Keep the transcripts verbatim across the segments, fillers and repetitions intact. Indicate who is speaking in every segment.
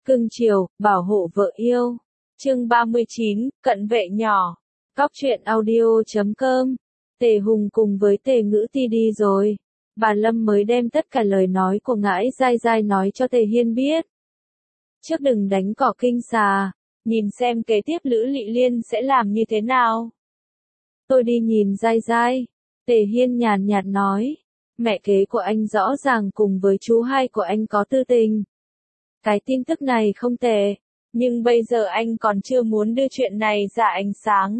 Speaker 1: cưng chiều, bảo hộ vợ yêu. Chương ba mươi chín, cận vệ nhỏ. Cóc truyện audio chấm com. Tề Hùng cùng với Tề Ngữ Ti đi rồi. Bà Lâm mới đem tất cả lời nói của Ngãi Dai Dai nói cho Tề Hiên biết. Trước đừng đánh cỏ kinh xà, nhìn xem kế tiếp Lữ Lị Liên sẽ làm như thế nào. Tôi đi nhìn Dai Dai. Tề Hiên nhàn nhạt nói. Mẹ kế của anh rõ ràng cùng với chú hai của anh có tư tình. Cái tin tức này không tệ, nhưng bây giờ anh còn chưa muốn đưa chuyện này ra ánh sáng.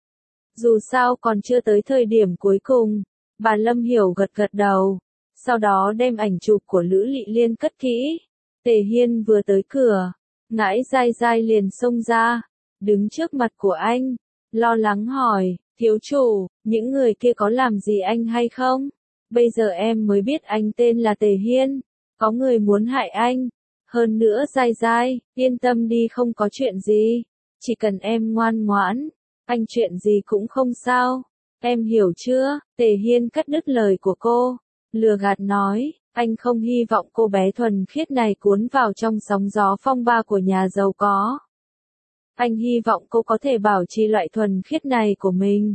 Speaker 1: Dù sao còn chưa tới thời điểm cuối cùng. Bà Lâm hiểu gật gật đầu, sau đó đem ảnh chụp của Lữ Lị Liên cất kỹ. Tề Hiên vừa tới cửa, Ngãi Dai Dai liền xông ra, đứng trước mặt của anh, lo lắng hỏi, thiếu chủ, những người kia có làm gì anh hay không? Bây giờ em mới biết anh tên là Tề Hiên, có người muốn hại anh. Hơn nữa Dai Dai, yên tâm đi, không có chuyện gì, chỉ cần em ngoan ngoãn, anh chuyện gì cũng không sao. Em hiểu chưa? Tề Hiên cắt đứt lời của cô, lừa gạt nói, anh không hy vọng cô bé thuần khiết này cuốn vào trong sóng gió phong ba của nhà giàu có. Anh hy vọng cô có thể bảo trì loại thuần khiết này của mình.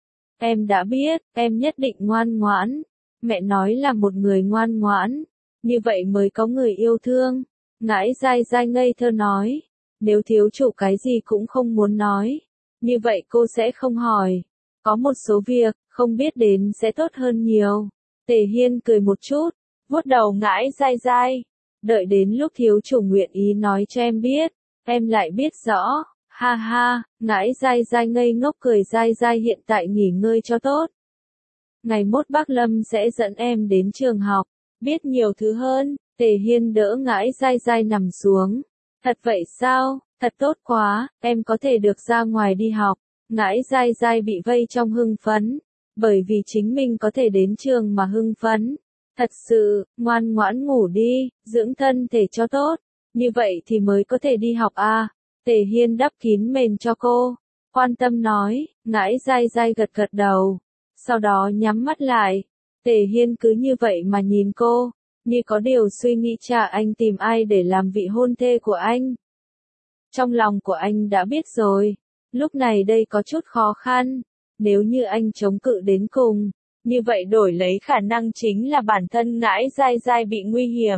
Speaker 1: Em đã biết, em nhất định ngoan ngoãn. Mẹ nói là một người ngoan ngoãn, như vậy mới có người yêu thương. Ngãi Dai Dai ngây thơ nói, nếu thiếu chủ cái gì cũng không muốn nói, như vậy cô sẽ không hỏi. Có một số việc, không biết đến sẽ tốt hơn nhiều. Tề Hiên cười một chút, vuốt đầu Ngãi Dai Dai. Đợi đến lúc thiếu chủ nguyện ý nói cho em biết, em lại biết rõ. Ha ha, Ngãi Dai Dai ngây ngốc cười. Dai Dai hiện tại nghỉ ngơi cho tốt. Ngày mốt bác Lâm sẽ dẫn em đến trường học, biết nhiều thứ hơn. Tề Hiên đỡ Ngãi Dai Dai nằm xuống. Thật vậy sao? Thật tốt quá, em có thể được ra ngoài đi học. Ngãi Dai Dai bị vây trong hưng phấn, bởi vì chính mình có thể đến trường mà hưng phấn. Thật sự, ngoan ngoãn ngủ đi, dưỡng thân thể cho tốt, như vậy thì mới có thể đi học à. Tề Hiên đắp kín mền cho cô, quan tâm nói. Ngãi Dai Dai gật gật đầu, sau đó nhắm mắt lại. Tề Hiên cứ như vậy mà nhìn cô, như có điều suy nghĩ, cha anh tìm ai để làm vị hôn thê của anh. Trong lòng của anh đã biết rồi. Lúc này đây có chút khó khăn, nếu như anh chống cự đến cùng, như vậy đổi lấy khả năng chính là bản thân Ngãi Dai Dai bị nguy hiểm.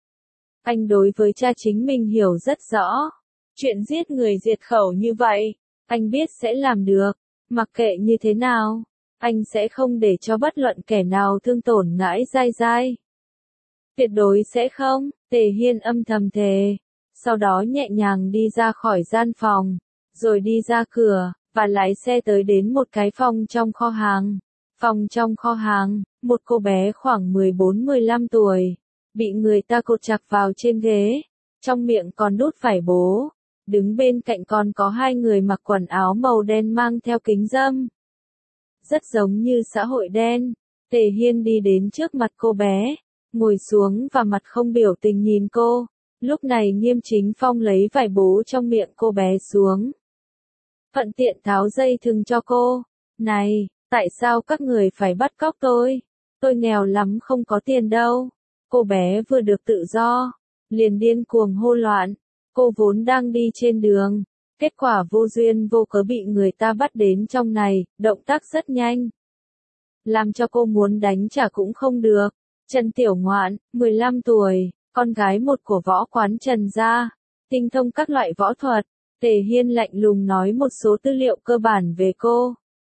Speaker 1: Anh đối với cha chính mình hiểu rất rõ, chuyện giết người diệt khẩu như vậy, anh biết sẽ làm được, mặc kệ như thế nào, anh sẽ không để cho bất luận kẻ nào thương tổn Ngãi Dai Dai. Tuyệt đối sẽ không, Tề Hiên âm thầm thề, sau đó nhẹ nhàng đi ra khỏi gian phòng. Rồi đi ra cửa, và lái xe tới đến một cái phòng trong kho hàng. Phòng trong kho hàng, một cô bé khoảng mười bốn mười lăm tuổi, bị người ta cột chặt vào trên ghế, trong miệng còn đút vải bố. Đứng bên cạnh còn có hai người mặc quần áo màu đen mang theo kính râm. Rất giống như xã hội đen. Tề Hiên đi đến trước mặt cô bé, ngồi xuống và mặt không biểu tình nhìn cô. Lúc này Nghiêm Chính Phong lấy vải bố trong miệng cô bé xuống. Thuận tiện tháo dây thừng cho cô. Này, tại sao các người phải bắt cóc tôi? Tôi nghèo lắm, không có tiền đâu. Cô bé vừa được tự do, liền điên cuồng hô loạn. Cô vốn đang đi trên đường, kết quả vô duyên vô cớ bị người ta bắt đến trong này, động tác rất nhanh. Làm cho cô muốn đánh trả cũng không được. Trần Tiểu Ngoạn, mười lăm tuổi, con gái một của võ quán Trần gia, tinh thông các loại võ thuật. Tề Hiên lạnh lùng nói một số tư liệu cơ bản về cô.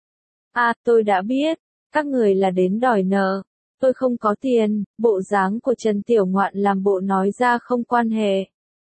Speaker 1: À, tôi đã biết, các người là đến đòi nợ. Tôi không có tiền. Bộ dáng của Trần Tiểu Ngoạn làm bộ nói ra không quan hệ.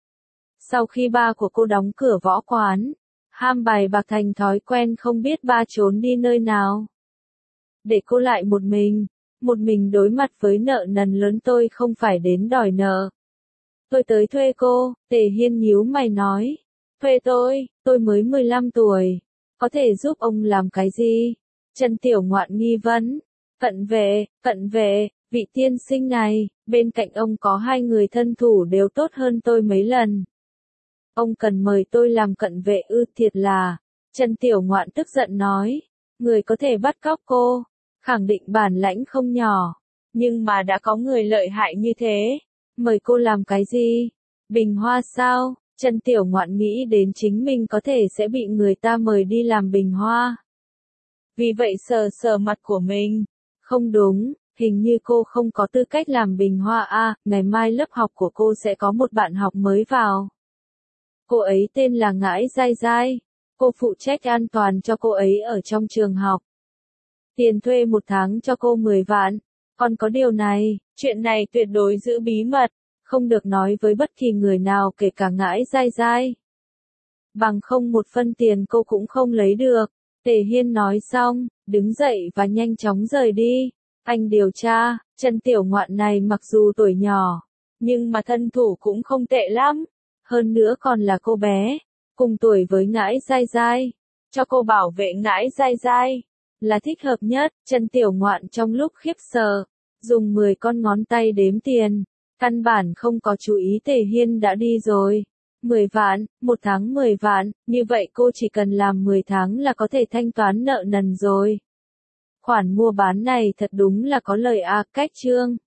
Speaker 1: Sau khi ba của cô đóng cửa võ quán, ham bài bạc thành thói quen, không biết ba trốn đi nơi nào. Để cô lại một mình, một mình đối mặt với nợ nần lớn. Tôi không phải đến đòi nợ. Tôi tới thuê cô. Tề Hiên nhíu mày nói. Thuê tôi, tôi mới mười lăm tuổi, có thể giúp ông làm cái gì? Trần Tiểu Ngoạn nghi vấn. Cận vệ, cận vệ, vị tiên sinh này, bên cạnh ông có hai người thân thủ đều tốt hơn tôi mấy lần. Ông cần mời tôi làm cận vệ ư? Thiệt là. Trần Tiểu Ngoạn tức giận nói. Người có thể bắt cóc cô, khẳng định bản lãnh không nhỏ. Nhưng mà đã có người lợi hại như thế, mời cô làm cái gì? Bình hoa sao? Trần Tiểu Ngoạn nghĩ đến chính mình có thể sẽ bị người ta mời đi làm bình hoa. Vì vậy sờ sờ mặt của mình. Không đúng, hình như cô không có tư cách làm bình hoa a, ngày mai lớp học của cô sẽ có một bạn học mới vào. Cô ấy tên là Ngãi Giai Giai. Cô phụ trách an toàn cho cô ấy ở trong trường học. Tiền thuê một tháng cho cô mười vạn. Còn có điều này, chuyện này tuyệt đối giữ bí mật, không được nói với bất kỳ người nào kể cả Ngãi Giai Giai. Bằng không một phân tiền cô cũng không lấy được. Tề Hiên nói xong, đứng dậy và nhanh chóng rời đi. Anh điều tra, Trần Tiểu Ngoạn này mặc dù tuổi nhỏ, nhưng mà thân thủ cũng không tệ lắm. Hơn nữa còn là cô bé, cùng tuổi với Ngãi Giai Giai. Cho cô bảo vệ Ngãi Giai Giai là thích hợp nhất. Trần Tiểu Ngoạn trong lúc khiếp sợ, dùng mười con ngón tay đếm tiền, căn bản không có chú ý Tề Hiên đã đi rồi. mười vạn, một tháng mười vạn, như vậy cô chỉ cần làm mười tháng là có thể thanh toán nợ nần rồi. Khoản mua bán này thật đúng là có lời a, cách chương.